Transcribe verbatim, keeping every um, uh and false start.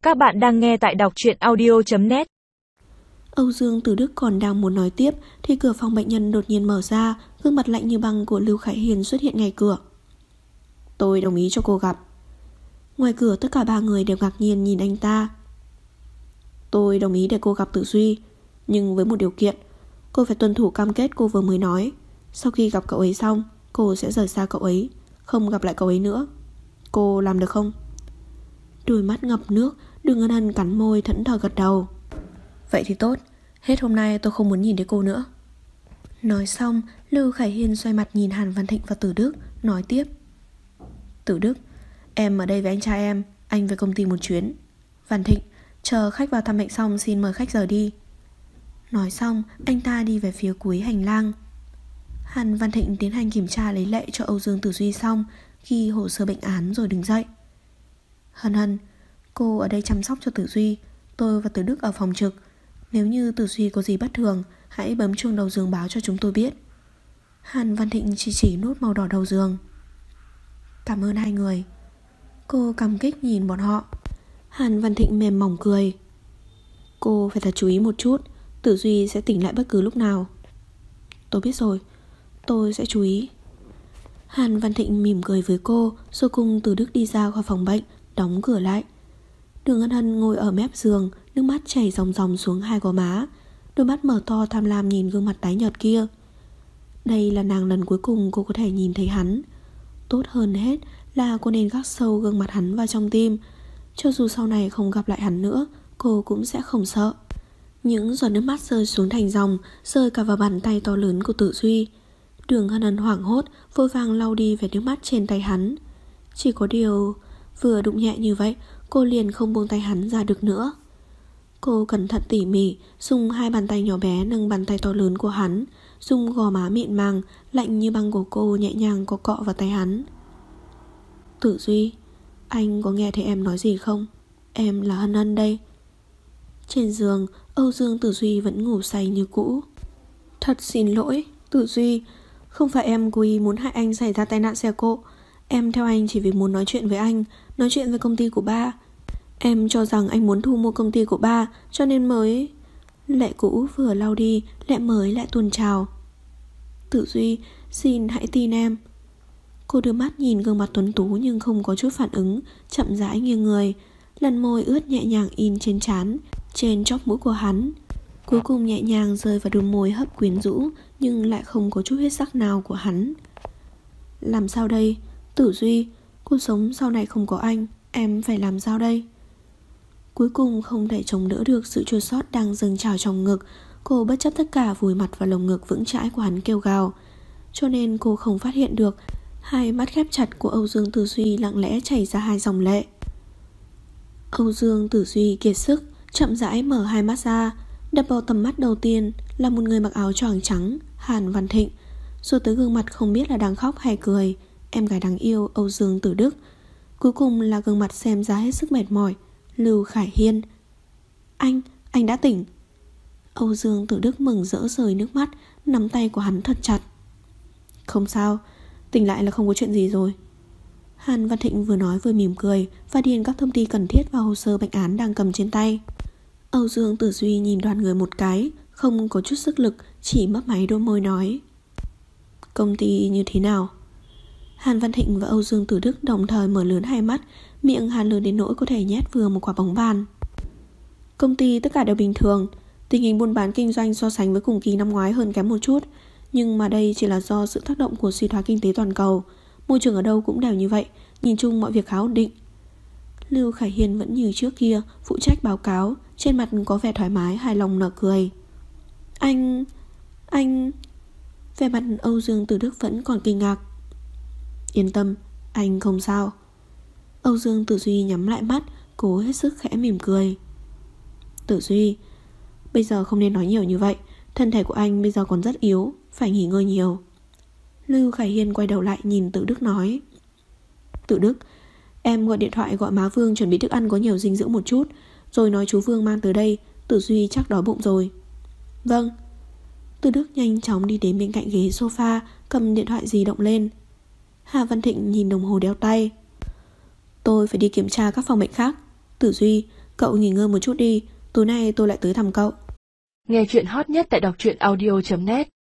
Các bạn đang nghe tại đọc truyện audio chấm net. Âu Dương Tử Đức còn đang muốn nói tiếp thì cửa phòng bệnh nhân đột nhiên mở ra, gương mặt lạnh như băng của Lưu Khải Hiền xuất hiện ngay cửa. Tôi đồng ý cho cô gặp. Ngoài cửa tất cả ba người đều ngạc nhiên nhìn anh ta. Tôi đồng ý để cô gặp Tử Duy, nhưng với một điều kiện, cô phải tuân thủ cam kết cô vừa mới nói. Sau khi gặp cậu ấy xong, cô sẽ rời xa cậu ấy, không gặp lại cậu ấy nữa. Cô làm được không? Đôi mắt ngập nước, Đường Ngân Hân cắn môi thẫn thờ gật đầu. Vậy thì tốt, hết hôm nay tôi không muốn nhìn thấy cô nữa. Nói xong, Lưu Khải Hiên xoay mặt nhìn Hàn Văn Thịnh và Tử Đức, nói tiếp. Tử Đức, em ở đây với anh trai em, anh về công ty một chuyến. Văn Thịnh, chờ khách vào thăm bệnh xong xin mời khách rời đi. Nói xong, anh ta đi về phía cuối hành lang. Hàn Văn Thịnh tiến hành kiểm tra lấy lệ cho Âu Dương Tử Duy xong, ghi hồ sơ bệnh án rồi đứng dậy. Hân Hân, cô ở đây chăm sóc cho Tử Duy, tôi và Tử Đức ở phòng trực. Nếu như Tử Duy có gì bất thường, hãy bấm chuông đầu giường báo cho chúng tôi biết. Hàn Văn Thịnh chỉ chỉ nút màu đỏ đầu giường. Cảm ơn hai người. Cô cảm kích nhìn bọn họ. Hàn Văn Thịnh mềm mỏng cười. Cô phải thật chú ý một chút, Tử Duy sẽ tỉnh lại bất cứ lúc nào. Tôi biết rồi, tôi sẽ chú ý. Hàn Văn Thịnh mỉm cười với cô, rồi cùng Tử Đức đi ra khỏi phòng bệnh, đóng cửa lại. Đường Ngân Hân ngồi ở mép giường, nước mắt chảy ròng ròng xuống hai gò má, đôi mắt mở to tham lam nhìn gương mặt tái nhợt kia. Đây là nàng lần cuối cùng cô có thể nhìn thấy hắn. Tốt hơn hết là cô nên gác sâu gương mặt hắn vào trong tim. Cho dù sau này không gặp lại hắn nữa, cô cũng sẽ không sợ. Những giọt nước mắt rơi xuống thành dòng, rơi cả vào bàn tay to lớn của Tử Duy. Đường Ngân Hân hoảng hốt, vội vàng lau đi về nước mắt trên tay hắn. Chỉ có điều, vừa đụng nhẹ như vậy, cô liền không buông tay hắn ra được nữa. Cô cẩn thận tỉ mỉ, dùng hai bàn tay nhỏ bé nâng bàn tay to lớn của hắn, dùng gò má mịn màng, lạnh như băng của cô nhẹ nhàng có cọ vào tay hắn. Tử Duy, anh có nghe thấy em nói gì không? Em là Hân Hân đây. Trên giường, Âu Dương Tử Duy vẫn ngủ say như cũ. Thật xin lỗi, Tử Duy, không phải em cố ý muốn hại anh xảy ra tai nạn xe cộ. Em theo anh chỉ vì muốn nói chuyện với anh, nói chuyện với công ty của ba. Em cho rằng anh muốn thu mua công ty của ba, cho nên mới... Lệ cũ vừa lau đi, lệ mới lại tuôn trào. Tử Duy, xin hãy tin em. Cô đưa mắt nhìn gương mặt tuấn tú nhưng không có chút phản ứng, chậm rãi nghiêng người, lần môi ướt nhẹ nhàng in trên trán, trên chóp mũi của hắn. Cuối cùng nhẹ nhàng rơi vào đôi môi hấp quyến rũ nhưng lại không có chút huyết sắc nào của hắn. Làm sao đây? Tử Duy, cuộc sống sau này không có anh, em phải làm sao đây? Cuối cùng không thể chống đỡ được sự chua xót đang dâng trào trong ngực, cô bất chấp tất cả vùi mặt vào lồng ngực vững chãi của hắn kêu gào. Cho nên cô không phát hiện được hai mắt khép chặt của Âu Dương Tử Duy lặng lẽ chảy ra hai dòng lệ. Âu Dương Tử Duy kiệt sức, chậm rãi mở hai mắt ra. Đập vào tầm mắt đầu tiên là một người mặc áo choàng trắng, Hàn Văn Thịnh, rồi tới gương mặt không biết là đang khóc hay cười, em gái đáng yêu Âu Dương Tử Đức. Cuối cùng là gương mặt xem ra hết sức mệt mỏi, Lưu Khải Hiên. Anh, anh đã tỉnh. Âu Dương Tử Đức mừng rỡ rời nước mắt, nắm tay của hắn thật chặt. Không sao, tỉnh lại là không có chuyện gì rồi. Hàn Văn Thịnh vừa nói vừa mỉm cười và điền các thông tin cần thiết vào hồ sơ bệnh án đang cầm trên tay. Âu Dương Tử Duy nhìn đoàn người một cái, không có chút sức lực, chỉ mấp máy đôi môi nói. Công ty như thế nào? Hàn Văn Thịnh và Âu Dương Tử Đức đồng thời mở lớn hai mắt, miệng hàn lớn đến nỗi có thể nhét vừa một quả bóng bàn. Công ty tất cả đều bình thường, tình hình buôn bán kinh doanh so sánh với cùng kỳ năm ngoái hơn kém một chút, nhưng mà đây chỉ là do sự tác động của suy thoái kinh tế toàn cầu. Môi trường ở đâu cũng đều như vậy, nhìn chung mọi việc khá ổn định. Lưu Khải Hiên vẫn như trước kia, phụ trách báo cáo, trên mặt có vẻ thoải mái, hài lòng nở cười. Anh... anh... Vẻ mặt Âu Dương Tử Đức vẫn còn kinh ngạc. Yên tâm, anh không sao. Âu Dương Tử Duy nhắm lại mắt, cố hết sức khẽ mỉm cười. Tử Duy, bây giờ không nên nói nhiều như vậy, thân thể của anh bây giờ còn rất yếu, phải nghỉ ngơi nhiều. Lưu Khải Hiên quay đầu lại nhìn Tử Đức nói. Tử Đức, em gọi điện thoại gọi má Vương chuẩn bị thức ăn có nhiều dinh dưỡng một chút, rồi nói chú Vương mang tới đây, Tử Duy chắc đói bụng rồi. Vâng. Tử Đức nhanh chóng đi đến bên cạnh ghế sofa, cầm điện thoại di động lên. Hà Văn Thịnh nhìn đồng hồ đeo tay. Tôi phải đi kiểm tra các phòng bệnh khác. Tử Duy, Cậu nghỉ ngơi một chút đi, tối nay tôi lại tới thăm cậu. Nghe chuyện hot nhất tại đọc truyện audio chấm net.